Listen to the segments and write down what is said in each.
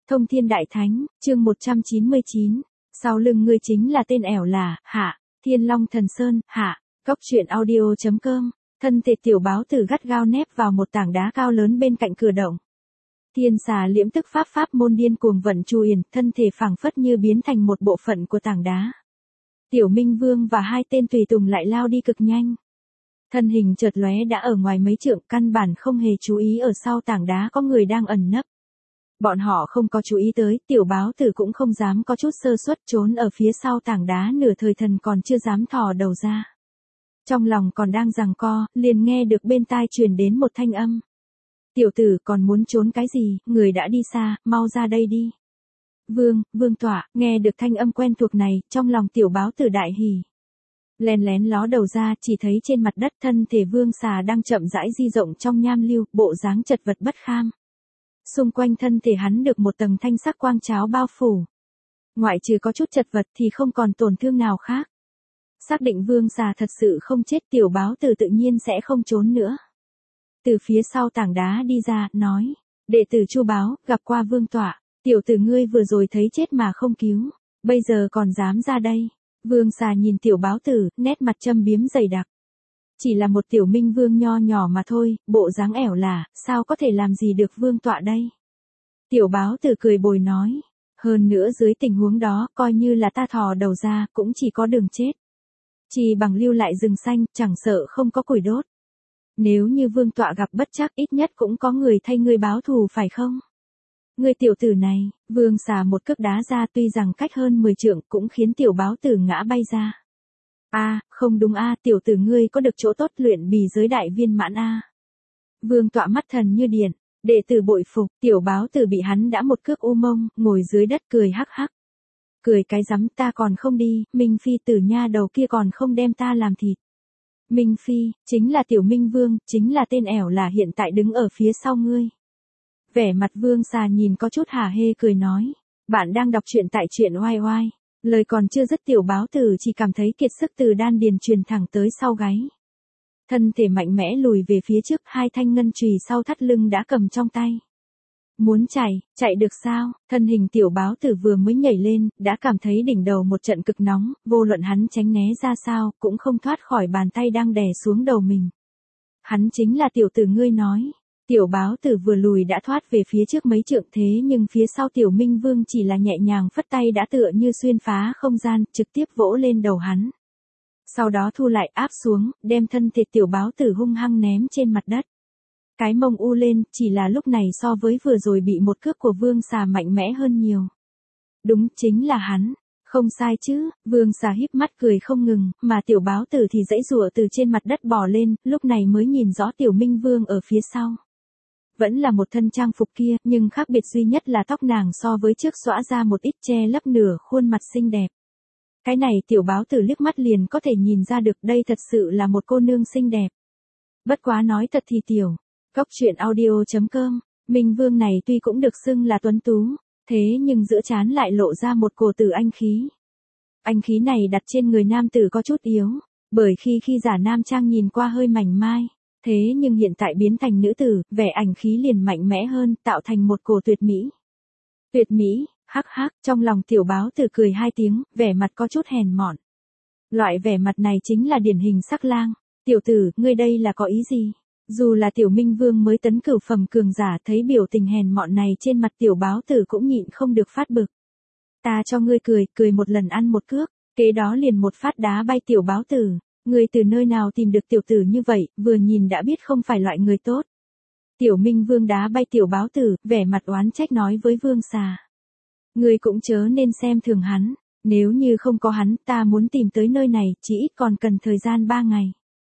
Thông Thiên Đại Thánh, chương 199. Sau lưng ngươi chính là tên ẻo là, hạ, Thiên Long Thần Sơn, hạ, Cốc Truyện Audio.com. Thân thể tiểu báo tử gắt gao nép vào một tảng đá cao lớn bên cạnh cửa động. Thiên xà liễm tức pháp môn điên cuồng vận chùyển, thân thể phảng phất như biến thành một bộ phận của tảng đá. Tiểu Minh Vương và hai tên tùy tùng lại lao đi cực nhanh. Thân hình chợt lóe đã ở ngoài mấy trượng, căn bản không hề chú ý ở sau tảng đá có người đang ẩn nấp. Bọn họ không có chú ý tới, tiểu báo tử cũng không dám có chút sơ suất, trốn ở phía sau tảng đá nửa thời thần còn chưa dám thò đầu ra. Trong lòng còn đang giằng co, liền nghe được bên tai truyền đến một thanh âm. Tiểu tử còn muốn trốn cái gì, người đã đi xa, mau ra đây đi. Vương tọa, nghe được thanh âm quen thuộc này, trong lòng tiểu báo tử đại hỉ. Lén lén ló đầu ra, chỉ thấy trên mặt đất thân thể vương xà đang chậm rãi di rộng trong nham lưu, bộ dáng chật vật bất kham. Xung quanh thân thể hắn được một tầng thanh sắc quang cháo bao phủ. Ngoại trừ có chút chật vật thì không còn tổn thương nào khác. Xác định vương xà thật sự không chết, tiểu báo tử tự nhiên sẽ không trốn nữa. Từ phía sau tảng đá đi ra, nói, đệ tử Chu Báo, gặp qua vương tọa, tiểu tử ngươi vừa rồi thấy chết mà không cứu, bây giờ còn dám ra đây. Vương xà nhìn tiểu báo tử, nét mặt châm biếm dày đặc. Chỉ là một tiểu minh vương nho nhỏ mà thôi, bộ dáng ẻo là, sao có thể làm gì được vương tọa đây. Tiểu báo tử cười bồi nói, hơn nữa dưới tình huống đó, coi như là ta thò đầu ra, cũng chỉ có đường chết. Chỉ bằng lưu lại rừng xanh, chẳng sợ không có củi đốt. Nếu như vương tọa gặp bất trắc, ít nhất cũng có người thay ngươi báo thù phải không? Ngươi tiểu tử này, vương xà một cước đá ra, tuy rằng cách hơn 10 trượng cũng khiến tiểu báo tử ngã bay ra. Không đúng tiểu tử ngươi có được chỗ tốt luyện bì giới đại viên mãn Vương tọa mắt thần như điện, đệ tử bội phục, tiểu báo tử bị hắn đã một cước u mông, ngồi dưới đất cười hắc hắc. Cười cái rắm, ta còn không đi, Minh Phi tử nha đầu kia còn không đem ta làm thịt. Minh Phi, chính là tiểu Minh Vương, chính là tên ẻo là hiện tại đứng ở phía sau ngươi. Vẻ mặt vương xà nhìn có chút hả hê cười nói, bạn đang đọc truyện tại truyện oai oai. Lời còn chưa dứt tiểu báo tử chỉ cảm thấy kiệt sức từ đan điền truyền thẳng tới sau gáy. Thân thể mạnh mẽ lùi về phía trước, hai thanh ngân chùy sau thắt lưng đã cầm trong tay. Muốn chạy được sao? Thân hình tiểu báo tử vừa mới nhảy lên, đã cảm thấy đỉnh đầu một trận cực nóng, vô luận hắn tránh né ra sao, cũng không thoát khỏi bàn tay đang đè xuống đầu mình. Hắn chính là tiểu tử ngươi nói. Tiểu báo tử vừa lùi đã thoát về phía trước mấy trượng, thế nhưng phía sau tiểu Minh Vương chỉ là nhẹ nhàng phất tay đã tựa như xuyên phá không gian, trực tiếp vỗ lên đầu hắn. Sau đó thu lại áp xuống, đem thân thể tiểu báo tử hung hăng ném trên mặt đất. Cái mông u lên, chỉ là lúc này so với vừa rồi bị một cước của vương xà mạnh mẽ hơn nhiều. Đúng, chính là hắn. Không sai chứ, vương xà híp mắt cười không ngừng, mà tiểu báo tử thì giãy giụa từ trên mặt đất bò lên, lúc này mới nhìn rõ tiểu Minh Vương ở phía sau. Vẫn là một thân trang phục kia, nhưng khác biệt duy nhất là tóc nàng so với trước xõa ra một ít, che lấp nửa khuôn mặt xinh đẹp. Cái này tiểu báo tử liếc mắt liền có thể nhìn ra được đây thật sự là một cô nương xinh đẹp. Bất quá nói thật thì tiểu, Cốc Truyện Audio.com, Minh Vương này tuy cũng được xưng là tuấn tú, thế nhưng giữa trán lại lộ ra một cổ tử anh khí. Anh khí này đặt trên người nam tử có chút yếu, bởi khi giả nam trang nhìn qua hơi mảnh mai. Thế nhưng hiện tại biến thành nữ tử, vẻ ảnh khí liền mạnh mẽ hơn, tạo thành một cổ tuyệt mỹ. Tuyệt mỹ, hắc hắc, trong lòng tiểu báo tử cười hai tiếng, vẻ mặt có chút hèn mọn. Loại vẻ mặt này chính là điển hình sắc lang. Tiểu tử, ngươi đây là có ý gì? Dù là tiểu Minh Vương mới tấn cửu phẩm cường giả, thấy biểu tình hèn mọn này trên mặt tiểu báo tử cũng nhịn không được phát bực. Ta cho ngươi cười một lần ăn một cước, kế đó liền một phát đá bay tiểu báo tử. Ngươi từ nơi nào tìm được tiểu tử như vậy, vừa nhìn đã biết không phải loại người tốt. Tiểu Minh Vương đá bay tiểu báo tử, vẻ mặt oán trách nói với vương xà. Ngươi cũng chớ nên xem thường hắn, nếu như không có hắn, ta muốn tìm tới nơi này, chỉ ít còn cần thời gian 3 ngày.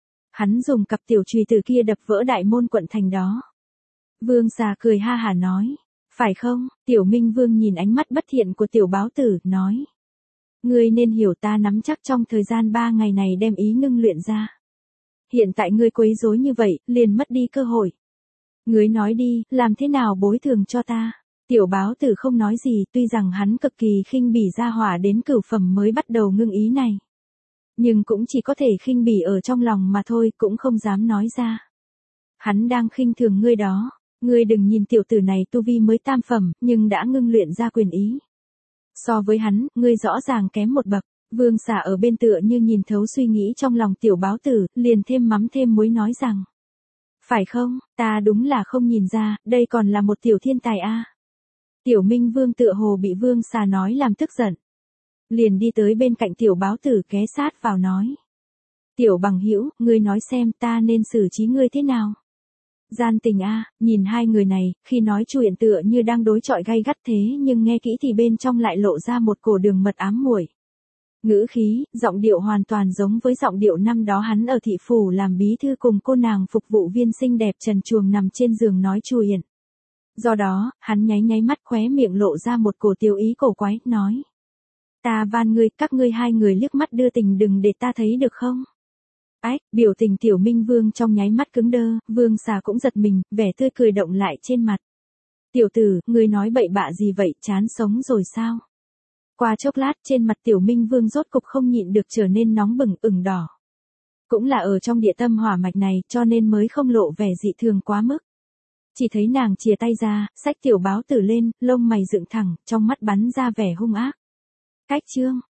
Hắn dùng cặp tiểu chùy tử kia đập vỡ đại môn quận thành đó. Vương xà cười ha hả nói, phải không? Tiểu Minh Vương nhìn ánh mắt bất thiện của tiểu báo tử, nói. Ngươi nên hiểu ta nắm chắc trong thời gian 3 ngày này đem ý ngưng luyện ra. Hiện tại ngươi quấy rối như vậy, liền mất đi cơ hội. Ngươi nói đi, làm thế nào bồi thường cho ta? Tiểu báo tử không nói gì, tuy rằng hắn cực kỳ khinh bỉ gia hỏa đến cửu phẩm mới bắt đầu ngưng ý này. Nhưng cũng chỉ có thể khinh bỉ ở trong lòng mà thôi, cũng không dám nói ra. Hắn đang khinh thường ngươi đó. Ngươi đừng nhìn tiểu tử này tu vi mới tam phẩm, nhưng đã ngưng luyện ra quyền ý. So với hắn, ngươi rõ ràng kém một bậc. Vương Xà ở bên tựa như nhìn thấu suy nghĩ trong lòng tiểu báo tử, liền thêm mắm thêm muối nói rằng. Phải không, ta đúng là không nhìn ra, đây còn là một tiểu thiên tài a. Tiểu Minh Vương tựa hồ bị Vương Xà nói làm tức giận. Liền đi tới bên cạnh tiểu báo tử ghé sát vào nói. Tiểu bằng hữu, ngươi nói xem ta nên xử trí ngươi thế nào? Gian tình a, nhìn hai người này, khi nói chuyện tựa như đang đối chọi gay gắt thế nhưng nghe kỹ thì bên trong lại lộ ra một cổ đường mật ám muội. Ngữ khí, giọng điệu hoàn toàn giống với giọng điệu năm đó hắn ở thị phủ làm bí thư cùng cô nàng phục vụ viên xinh đẹp trần truồng nằm trên giường nói chuyện. Do đó, hắn nháy nháy mắt khóe miệng lộ ra một cổ tiêu ý cổ quái, nói. Ta van ngươi, các ngươi hai người liếc mắt đưa tình đừng để ta thấy được không? Ách, biểu tình tiểu Minh Vương trong nháy mắt cứng đơ, Vương Xà cũng giật mình, vẻ tươi cười động lại trên mặt. Tiểu tử, ngươi nói bậy bạ gì vậy, chán sống rồi sao? Qua chốc lát trên mặt tiểu Minh Vương rốt cục không nhịn được trở nên nóng bừng ửng đỏ. Cũng là ở trong địa tâm hỏa mạch này cho nên mới không lộ vẻ dị thường quá mức. Chỉ thấy nàng chìa tay ra, xách tiểu báo tử lên, lông mày dựng thẳng, trong mắt bắn ra vẻ hung ác. Cách chương.